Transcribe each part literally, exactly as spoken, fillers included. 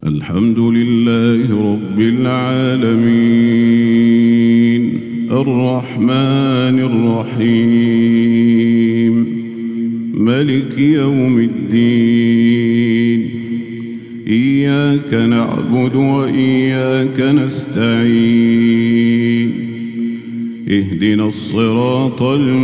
الحمد لله رب العالمين الرحمن الرحيم ملك يوم الدين إياك نعبد وإياك نستعين اهدنا الصراط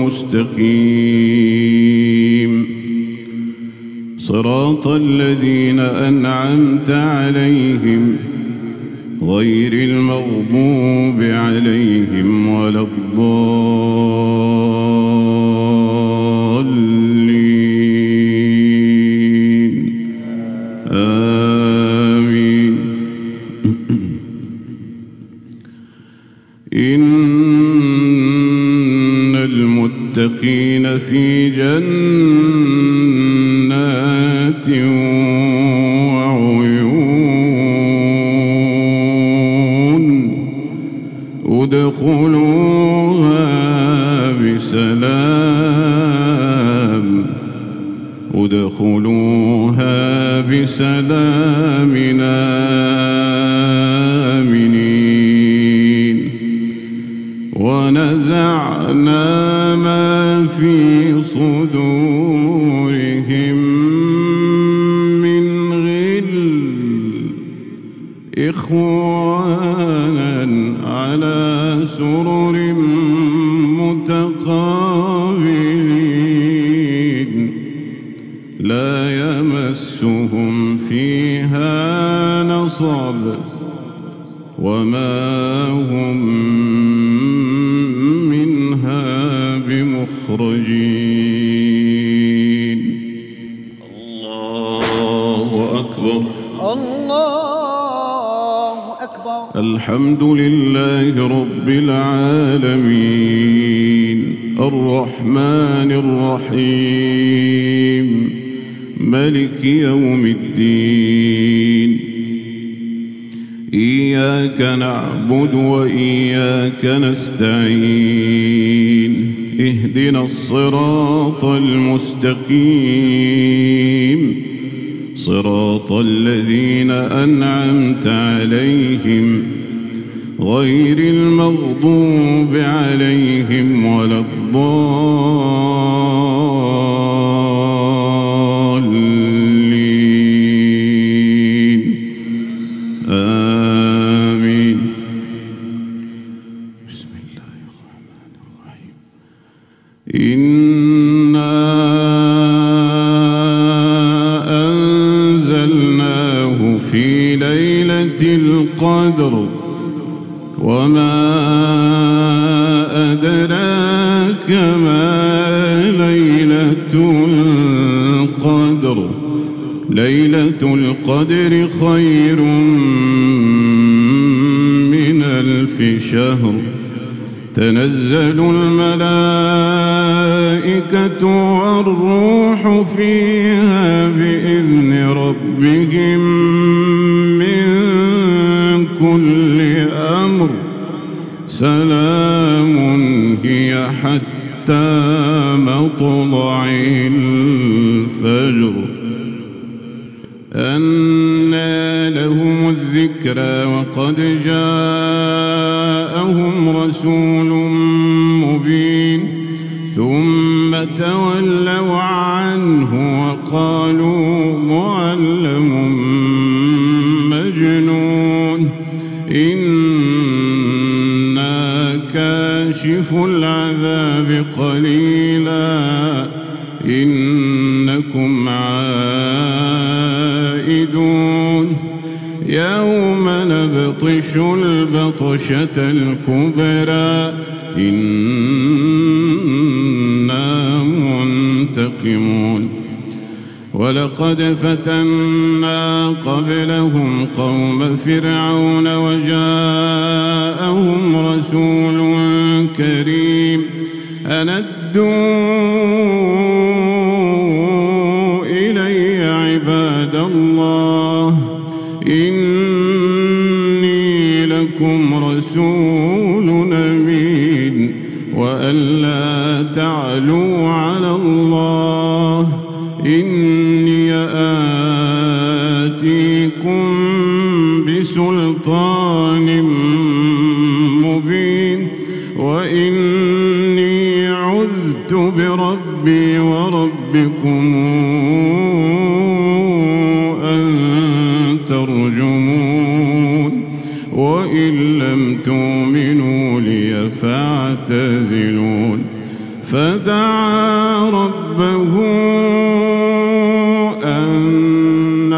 المستقيم صراط الذين أنعمت عليهم غير المغضوب عليهم ولا الضالين آمين. إن المتقين في جنات وعيون ادخلوها بسلام ادخلوها بسلام آمنين. ونزعنا ما في صدورهم من غل إخوانا على سرر متقابلين لا يمسهم فيها نصب وما هم منها بمخرجين. الله أكبر الله أكبر. الحمد لله رب العالمين الرحمن الرحيم ملك يوم الدين إياك نعبد وإياك نستعين اهدنا الصراط المستقيم صراط الذين أنعمت عليهم غير المغضوب عليهم ولا الضالين آمين. بسم الله الرحمن الرحيم. إنا أنزلناه في ليلة القدر وما أدراك ما ليلة القدر ليلة القدر خير من ألف شهر تنزل الملائكة والروح فيها بإذن ربهم من كل أمر سلام هي حتى مطلع الفجر. أنى لهم الذكرى وقد جاءهم رسول مبين ثم تولوا عنه وقالوا معلم مجنون إنا كاشف العذاب قليلا إنكم عائدون يوم نبطش البطشة الكبرى إنا منتقمون. ولقد فتنا قبلهم قوم فرعون وجاءهم رسول كريم أن أدوا إلي عباد الله إني لكم رسول أمين وألا تعلوا على الله إني آتيكم بسلطان مبين وإني عذت بربي وربكم أن ترجمون وإن لم تؤمنوا لي فاعتزلون فدعا ربه أن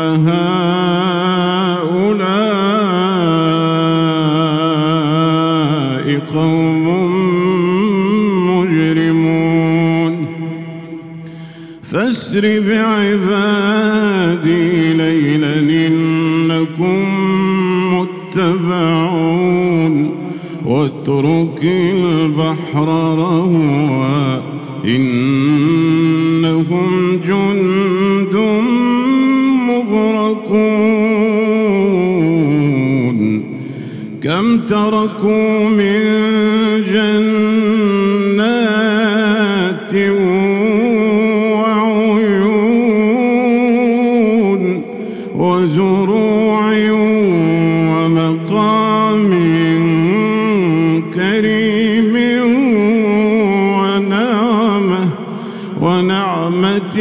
هؤلاء قوم مجرمون فاسر بعبادي ليلا إنكم متبعون واترك البحر رهوا إنهم جند مغرقون كم تركوا من جنات وعيون وزروع ومقام كريم ونعمة ونعمة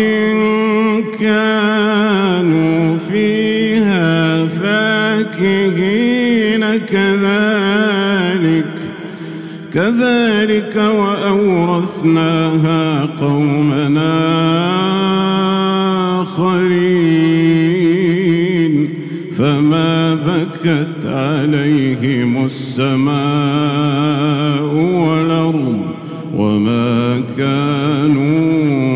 كانوا فيها فاكهين كذلك كذلك وأورثناها قومنا آخرين فما بكت عليهم السماء والأرض وما كانوا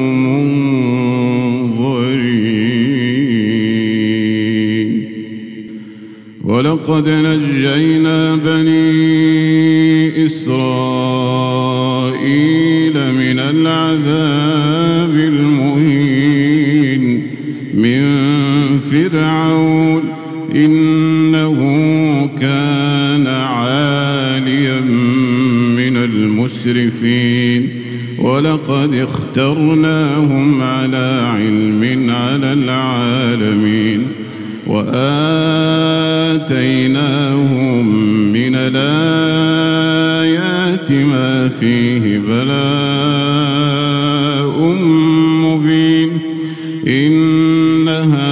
منظرين ولقد نجينا بني إسرائيل من العذاب المهين من فرعون إنه كان عاليا من المسرفين ولقد اخترناهم على علم على العالمين وآتيناهم من الآيات ما فيه بلاء مبين إن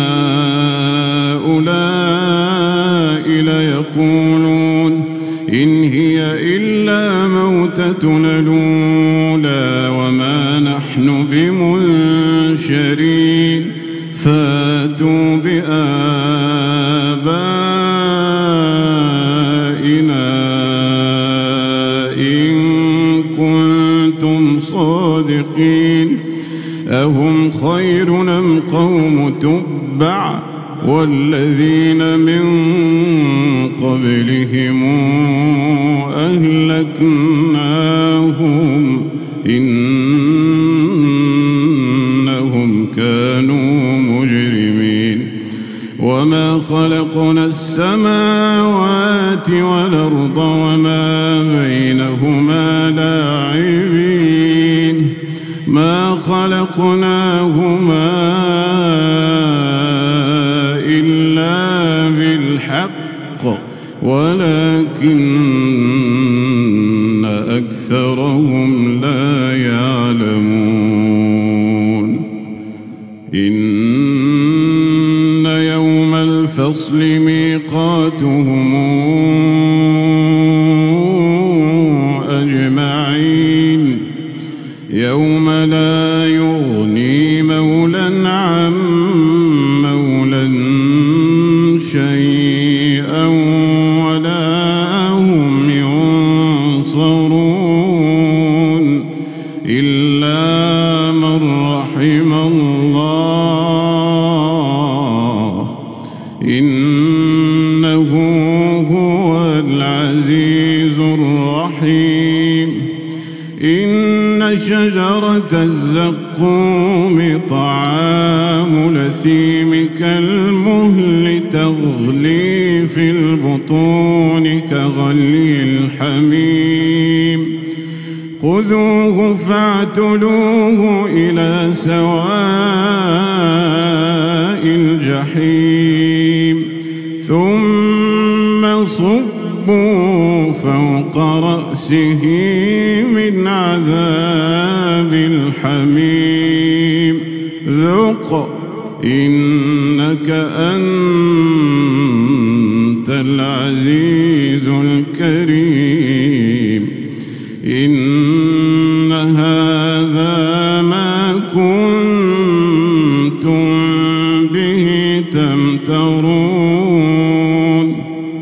هؤلاء ليقولون إن هي إلا موتتنا الأولى وما نحن بمنشرين فاتوا بآبائنا إن كنتم صادقين أهم خير أم قوم تبع والذين من قبلهم أهلكناهم إنهم كانوا مجرمين وما خلقنا السماوات والأرض وما بينهما لاعبين ما خلقناهما إلا بالحق ولكن أكثرهم لا يعلمون إن يوم الفصل ميقاتهم أجمعين يوم لا يغني مولى عن مولى شيئا ولا هم ينصرون إلا من رحم الله إنه هو العزيز الرحيم إن شجرة الزقوم طعام الأثيم كالمهل تغلي في البطون كغلي الحميم خذوه فاعتلوه إلى سواء الجحيم ثم صبوا فوق رأسه من عذاب الحميم ذق إنك أنت العزيز الكريم إن هذا ما كنتم به تمترون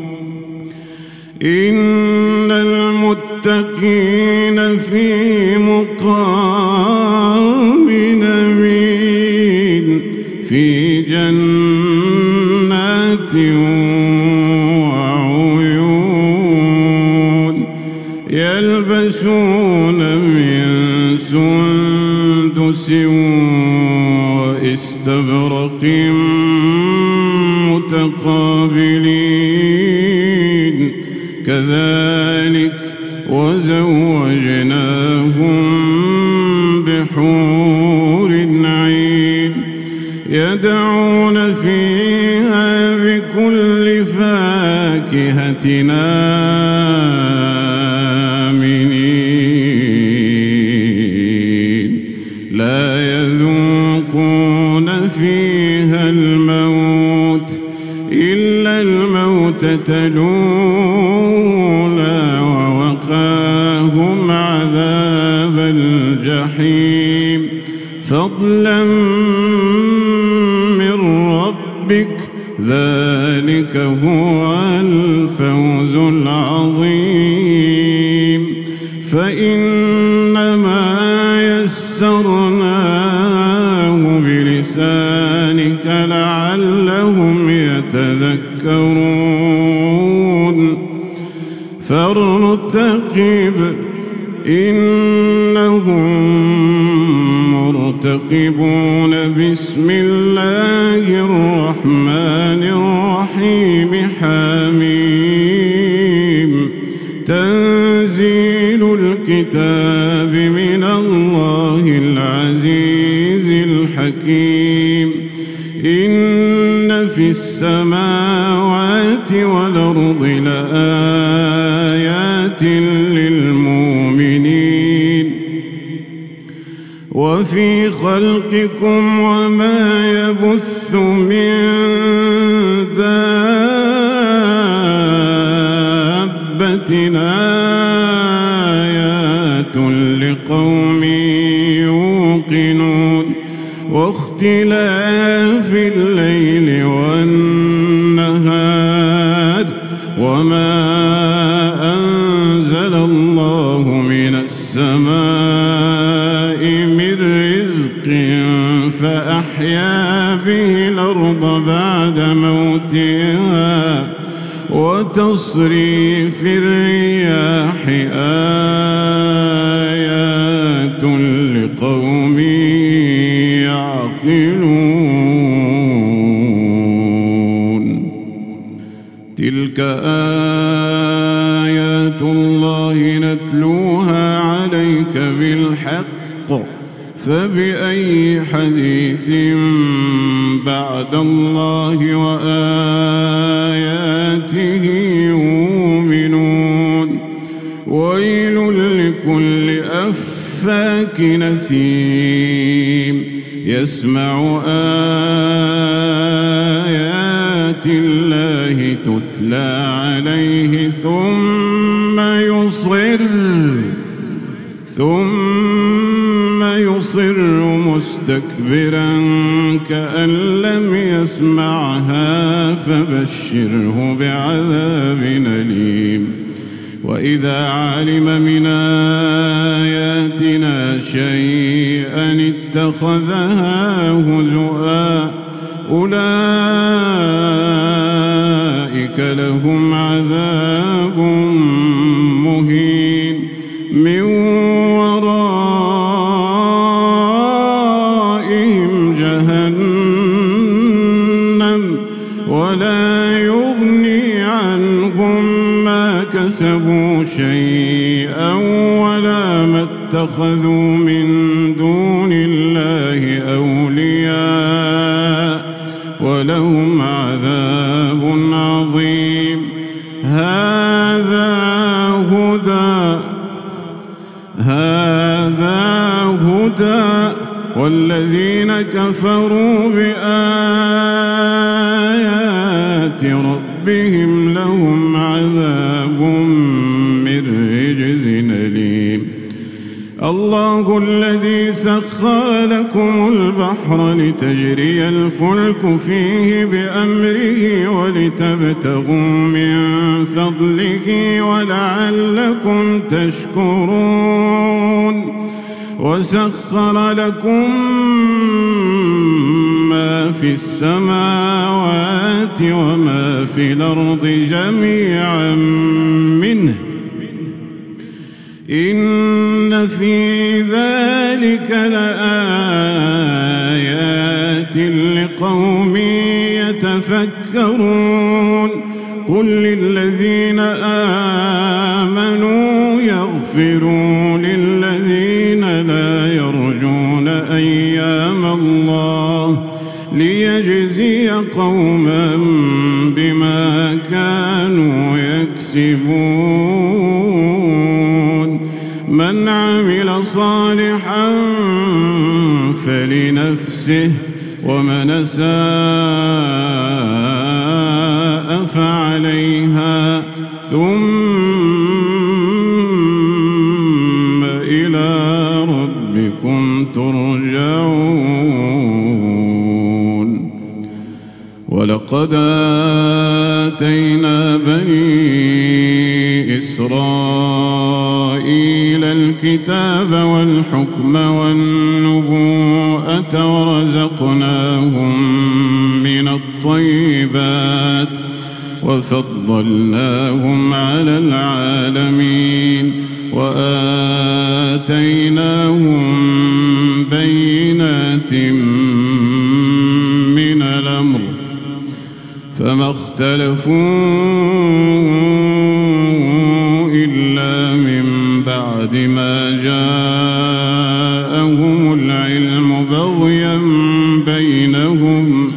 إن المتقين في مقام أمين في جنات وعيون يلبسون من سندس واستبرق متقابلين كذلك وزوجناهم بحور عين يدعون فيها بكل فاكهة آمنين لا يذوقون فيها الموت إلا الموتة الأولى ووقاهم عذاب الجحيم فضلا من ربك ذلك هو الفوز العظيم فإنما يسرناه بلسانك لعلهم يتذكرون فارتقب إنهم مرتقبون بسم الله الرحمن الرحيم حميم تنزيل الكتاب من الله العزيز الحكيم إن في السماوات والأرض لآيات للمؤمنين وفي خلقكم وما يبث من دابة آيات لقوم يوقنون واختلاف الليل والنهار وما أنزل الله من السماء من رزق فأحيا به الأرض بعد موتها وتصريف الرياح آيات لقوم يعقلون تلك آيات الله نتلوها عليك بالحق فبأي حديث بعد الله وآياته يؤمنون ويل لكل أفاك نثيم يسمع آيات الله تتلى عليه ثم يصر ثم يصر مستكبرا كأن لم يسمعها فبشره بعذاب أليم وإذا علم من آياتنا شيئا اتخذها هزؤا أولئك لهم عذاب مهين من ورائهم جهنم ولا يغني عنهم ما كسبوا شيئا ولا ما اتخذوا من دون الله أولياء ولهم عذاب عظيم عظيم. هذا هدى هذا هدى والذين كفروا بآيات ربهم لهم عذاب من رجز أليم. الله الذي سخر لكم البحر لتجري الفلك فيه بأمره ولتبتغوا من فضله ولعلكم تشكرون. وسخر لكم ما في السماوات وما في الأرض جميعا منه إن في ذلك لآيات لقوم يتفكرون. قل للذين آمنوا يغفروا للذين لا يرجون أيام الله ليجزي قوما بما كانوا يكسبون. من عمل صالحا فلنفسه ومن أساء فعليها ثم إلى ربكم ترجعون. ولقد آتينا بني إسرائيل الكتاب والحكم والنبوءة ورزقناهم من الطيبات وفضلناهم على العالمين وآتيناهم بينات من الأمر فما اختلفوا إلا من بعد ما جاءهم العلم بغيا بينهم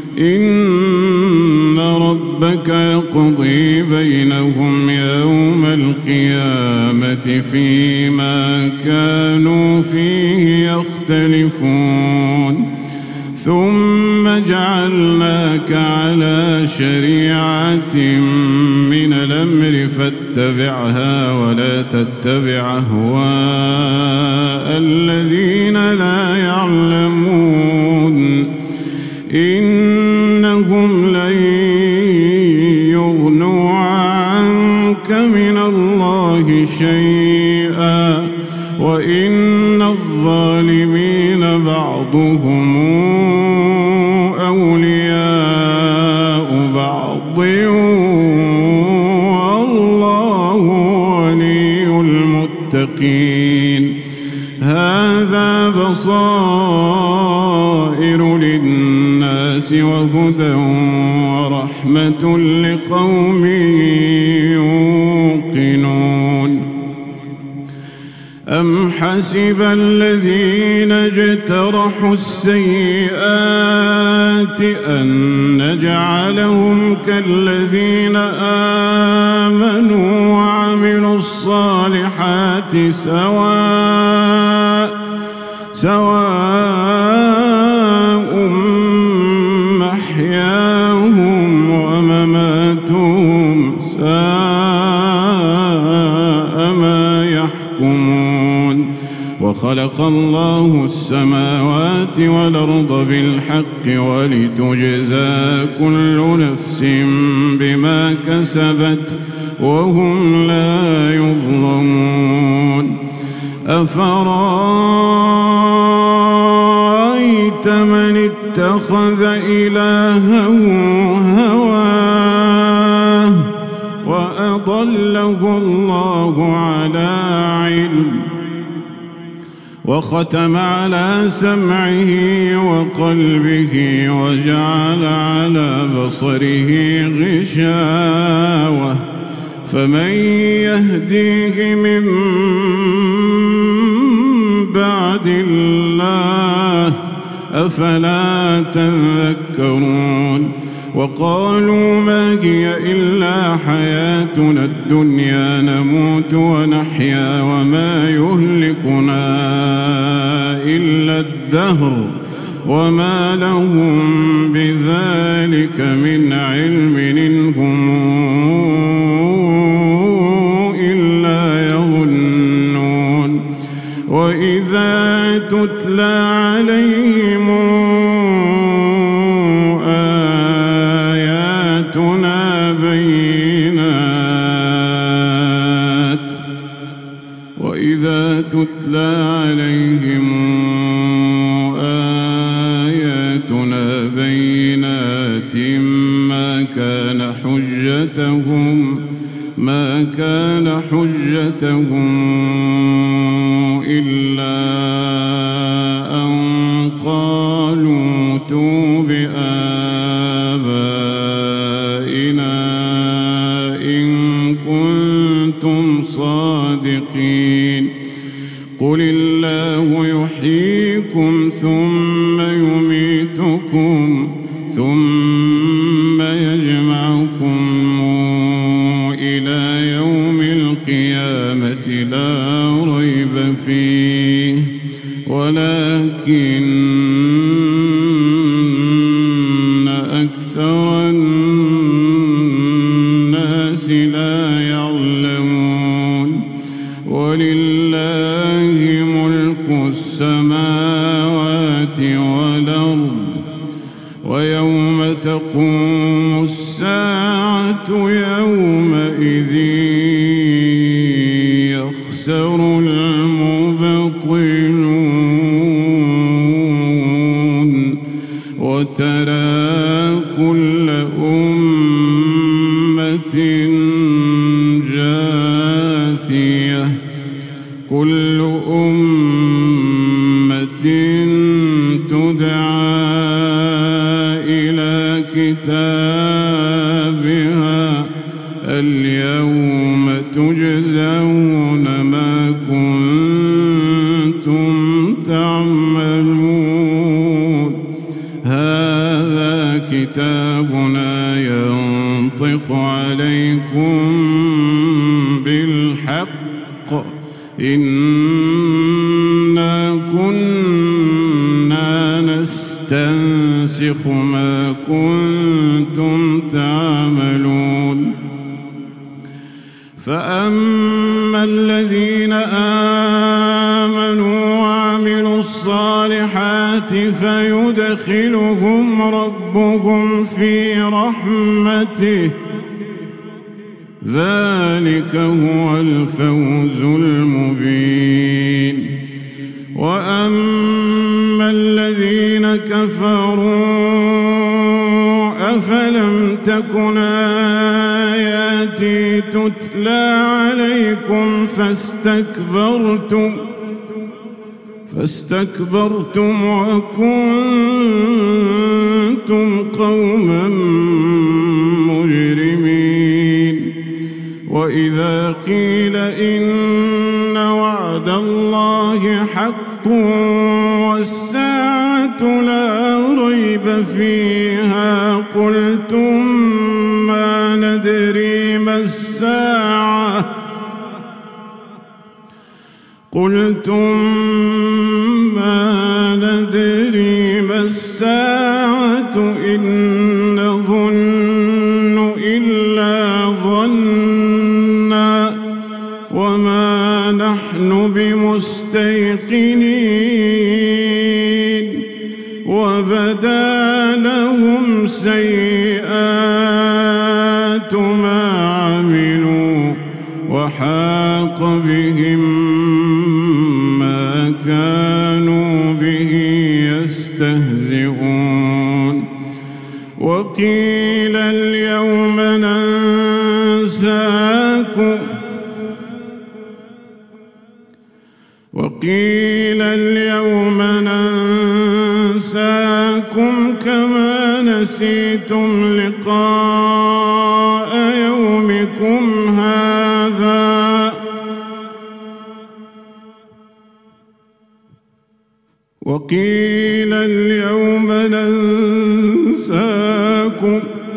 إن ربك يقضي بينهم يوم القيامة فيما كانوا فيه يختلفون. ثم جعلناك على شريعة من الأمر فاتبعها ولا تتبع أهواء الذين لا يعلمون إنهم لن يغنوا عنك من الله شيئا وإن الظالمين بعضهم أولياء بعض والله ولي المتقين. هذا بصائر للناس وهدى ورحمة لقوم يوقنون. أم حسب الذين اجترحوا السيئات أن نجعلهم كالذين آمنوا وعملوا الصالحات سواء سواء محياهم ومماتهم ساء ما يحكمون. وخلق الله السماوات والأرض بالحق ولتجزى كل نفس بما كسبت وهم لا يظلمون. أفرأيت من اتخذ إلهه هواه وأضله الله على علم وختم على سمعه وقلبه وجعل على بصره غشاوة فمن يهديه من بعد الله أفلا تذكرون. وقالوا ما هي إلا حياتنا الدنيا نموت ونحيا وما يهلكنا إلا الدهر وما لهم بذلك من علم إن هم إلا يظنون. وإذا تتلى عليهم آياتنا بينات وإذا تتلى عليهم آياتنا بينات ما كان حجتهم ما كان حجتهم إلا أن قالوا ائتوا بآبائنا إن كنتم صادقين. قل الله يحييكم ثم يميتكم ثم يجمعكم إلى يوم القيامة لا ريب فيه ولكن أكثر الناس لا يعلمون. ولله ملك السماوات والأرض ويوم تقوم الساعة يومئذ يخسر المبطلون. وترى كل أمة جاثية كل أمة تدعى إلى كتابها اليوم تجزون ما كنتم تعملون. هذا كتابنا ينطق عليكم بالحق إنا كنا نستنسخ ما كنتم تعملون. فأما الذين آمنوا وعملوا الصالحات فيدخلهم ربهم في رحمته ذلك هو الفوز المبين. وأما الذين كفروا أفلم تكن آياتي تتلى عليكم فاستكبرتم فاستكبرتم وكنتم قوما مجرمين. وإذا قيل إن وعد الله حق والساعة لا ريب فيها قلتم ما ندري ما الساعة قلتم ما ندري ما الساعة إن نظن إلا ظنا وما نحن بمستيقنين. وبدا لهم سيئات ما عملوا وحاق بهم ما كانوا به يستهزئون. وقيل اليوم ننساكم وقيل اليوم ننساكم كما نسيتم لقاء يومكم هذا وقيل اليوم ننساكم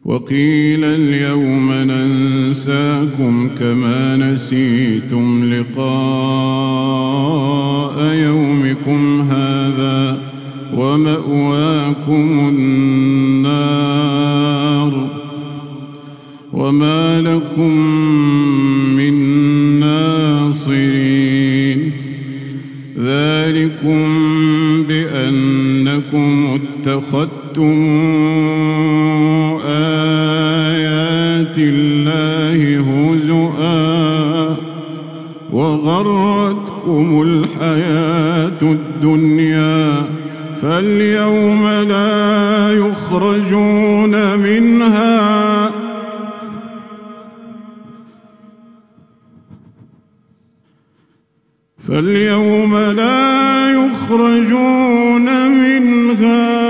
وقيل اليوم ننساكم كما نسيتم لقاء يومكم هذا ومأواكم النار وما لكم من ناصرين ذلكم بأنكم اتخذتم آيات الله هزؤا وغرتكم الحياة الدنيا فاليوم لا يخرجون منها فاليوم لا يخرجون منها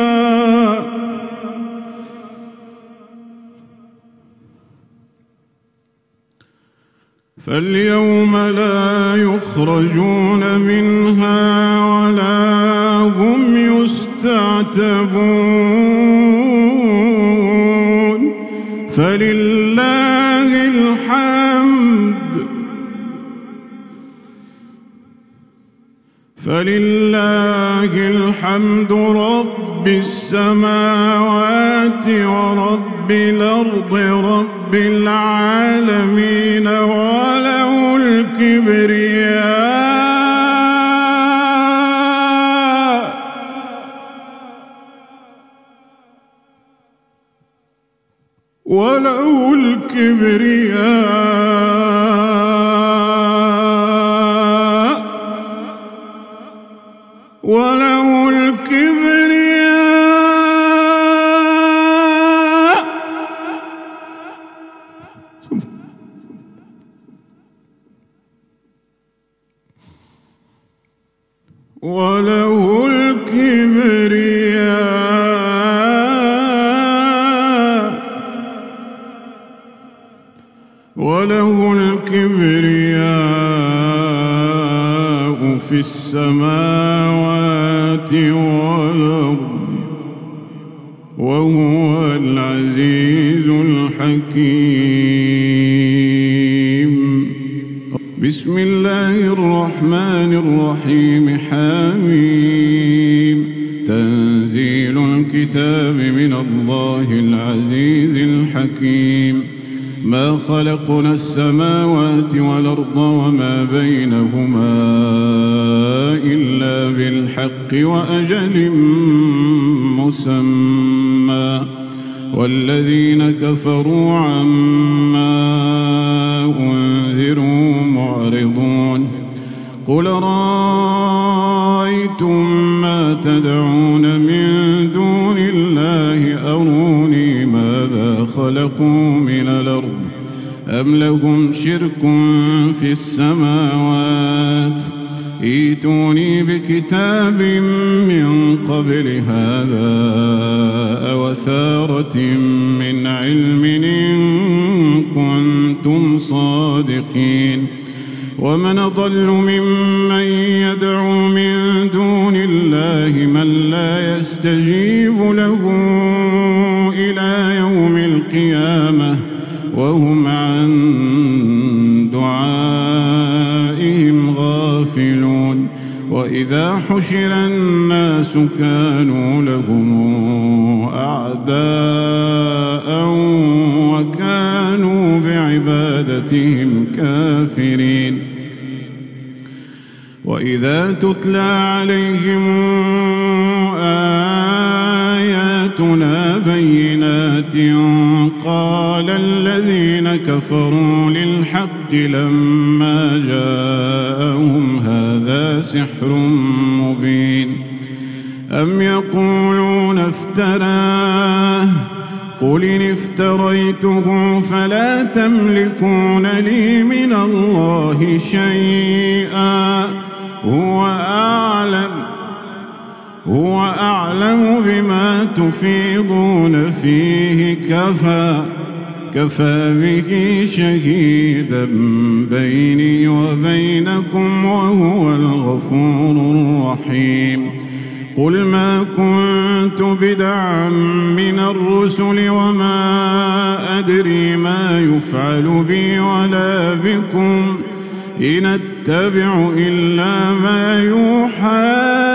فاليوم لا يخرجون منها ولا هم يستعتبون فلله الحمد فلله الحمد رب السماوات ورب الأرض رب العالمين وله الكبرياء وله الكبرياء وله الكبرياء وله الكبرياء وله الكبرياء في السماوات والأرض وهو العزيز الحكيم. بسم الله الرحمن الرحيم. حميم. تنزيل الكتاب من الله العزيز الحكيم. ما خلقنا السماوات والأرض وما بينهما إلا بالحق وأجل مسمى والذين كفروا عما أنذروا معرضون. قل رأيتم ما تدعون من دون الله أروني ماذا خلقوا من الأرض أم لهم شرك في السماوات ائتوني بكتاب من قبل هذا أو أثارة من علم إن كنتم صادقين. ومن أضل ممن يدعو من دون الله من لا يستجيب له إلى يوم القيامة وهم عن دعائهم غافلون. وإذا حشر الناس كانوا لهم أعداء وكانوا بعبادتهم كافرين. وإذا تتلى عليهم آياتنا بينات قال الذين كفروا للحق لما جاءهم هذا سحر مبين. أم يقولون افتراه قل إن افتريته فلا تملكون لي من الله شيئا هو أعلم هو أعلم بما تفيضون فيه كفى كفى به شهيدا بيني وبينكم وهو الغفور الرحيم. قل ما كنت بدعا من الرسل وما أدري ما يفعل بي ولا بكم إن أتبع إلا ما يوحى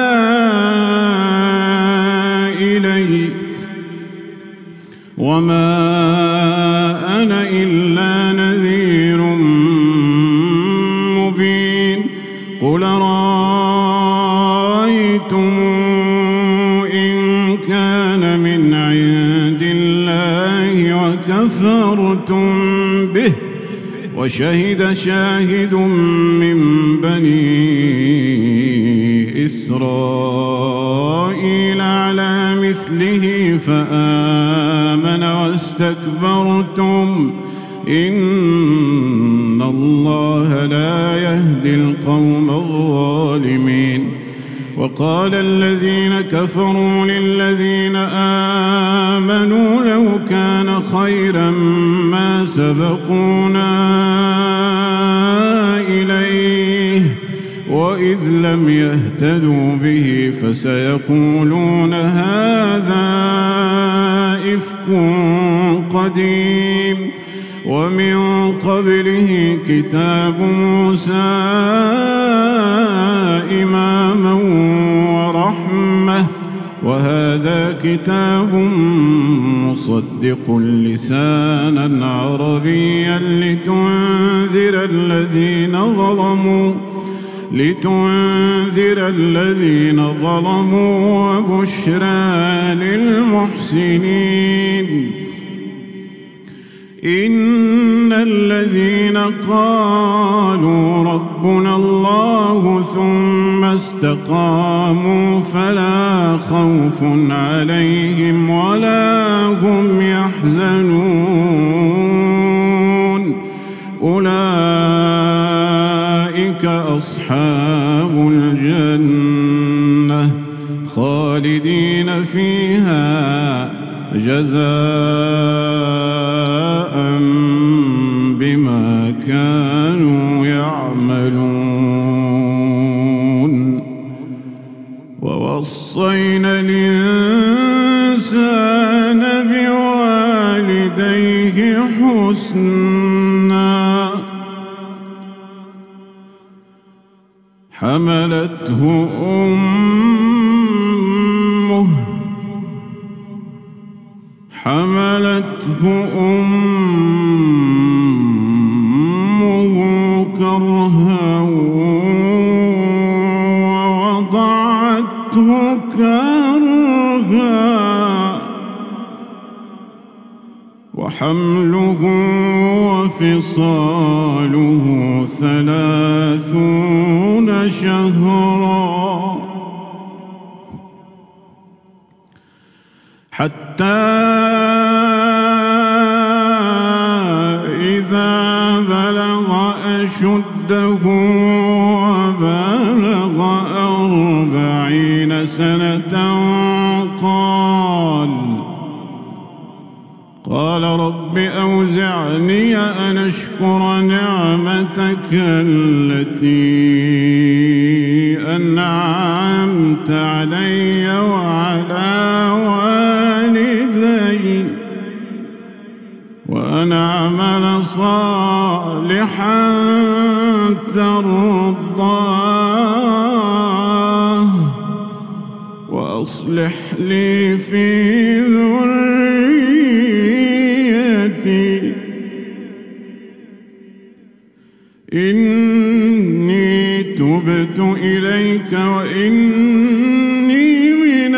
إلي وما أنا إلا نذير مبين قل رأيتم إن كان من عند الله وكفرتم به وشهد شاهد من بني إسرائيل على مثله فآمن واستكبرتم إن الله لا يهدي القوم الظالمين وقال الذين كفروا للذين آمنوا لو كان خيرا ما سبقونا إليه وإذ لم يهتدوا به فسيقولون هذا إفك قديم ومن قبله كتاب موسى إماما ورحمة وهذا كتاب مصدق لسانا عربيا لتنذر الذين ظلموا لتنذر الذين ظلموا وبشرى للمحسنين إن الذين قالوا ربنا الله ثم استقاموا فلا خوف عليهم ولا هم يحزنون أولئك أصحاب الجنة خالدين فيها جزاء بما كانوا يعملون ووصينا الإنسان بوالديه حسنا حملته أمه حملته أمه كرها ووضعته كرها وحمله وفصاله ثلاثون شهرا حتى إذا بلغ أشده وبلغ أربعين سنة قال قال رب أوزعني أن أشكر نعمتك التي أنعمت علي وعلى والدي وأن أعمل صالحا ترضاه وأصلح لي في ذريتي إني تبت إليك وإني من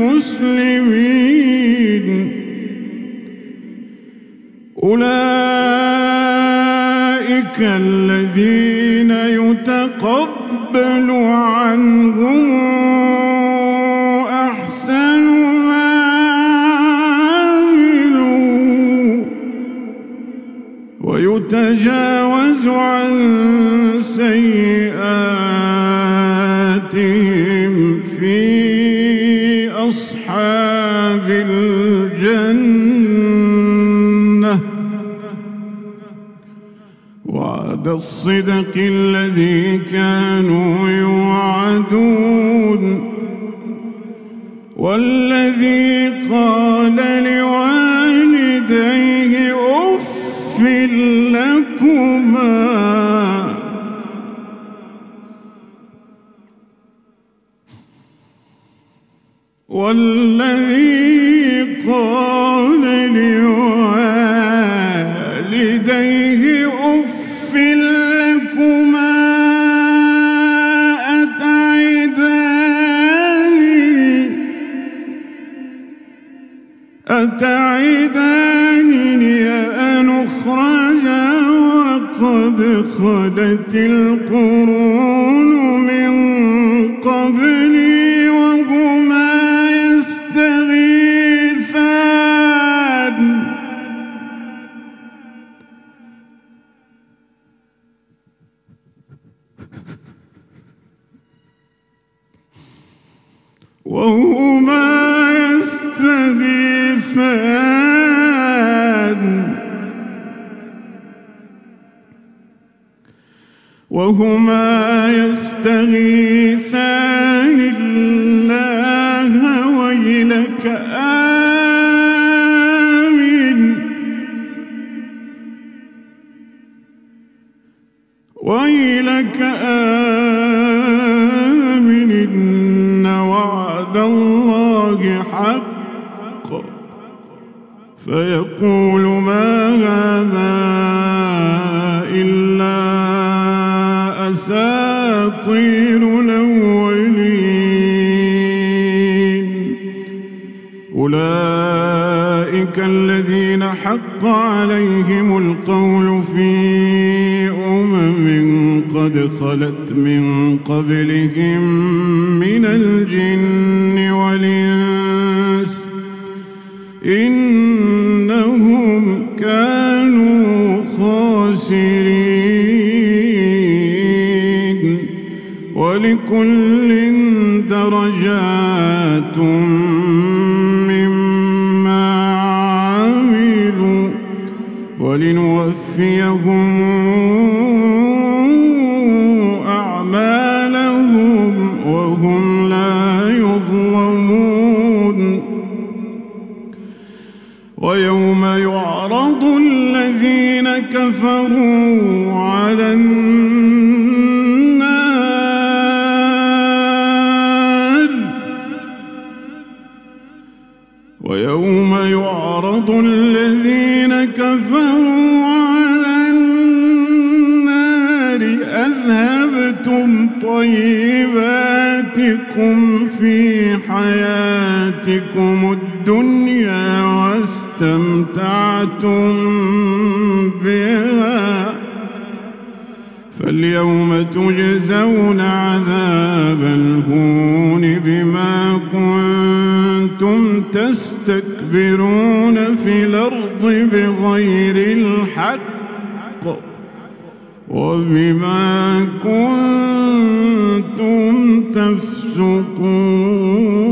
المسلمين أولئك الذين يتقبل عنهم أحسن ما عملوا ويتجاوز عن سيئاتهم في أصحاب الجنة وعد الصدق الذي كانوا يوعدون والذي قال لوالديه أف لكما والذي قال لوالديه أف لكما أتعداني أتعدانني أن أخرج وقد خلت القرون من قبلي وهما يستغيثان وهما يستغيثان وهما يستغيثان الله ويلك آمن ويلك آمن إن وعد الله حق فيقول ما هذا إلا أساطير الأولين أولئك الذين حق عليهم القول في أمم قد خلت من قبلهم من الجن والإنس إنهم كانوا خاسرين ولكل درجات مما عملوا ولنوفيهم أعمالهم وهم لا يظلمون ويوم يعرض الذين كفروا على النار ويوم يعرض الذين كفروا على النار أذهبتم طيباتكم في حياتكم الدنيا واستمتعتم بها فاليوم تجزون عذاب الهون بما كنتم تستكبرون في الأرض بغير الحق وبما كنتم تفسقون